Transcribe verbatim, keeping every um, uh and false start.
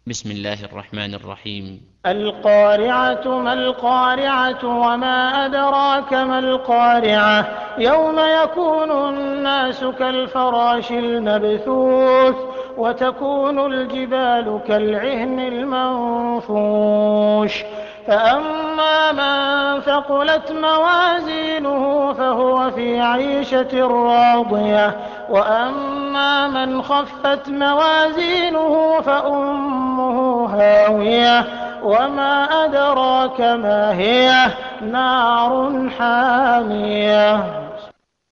بسم الله الرحمن الرحيم. القارعة ما القارعة وما أدراك ما القارعة يوم يكون الناس كالفراش المبثوث وتكون الجبال كالعهن المنفوش فأما من ثقلت موازينه فهو في عيشة راضية وأما من خفت موازينه فأمه هاوية وما أدراك ما هي نار حامية.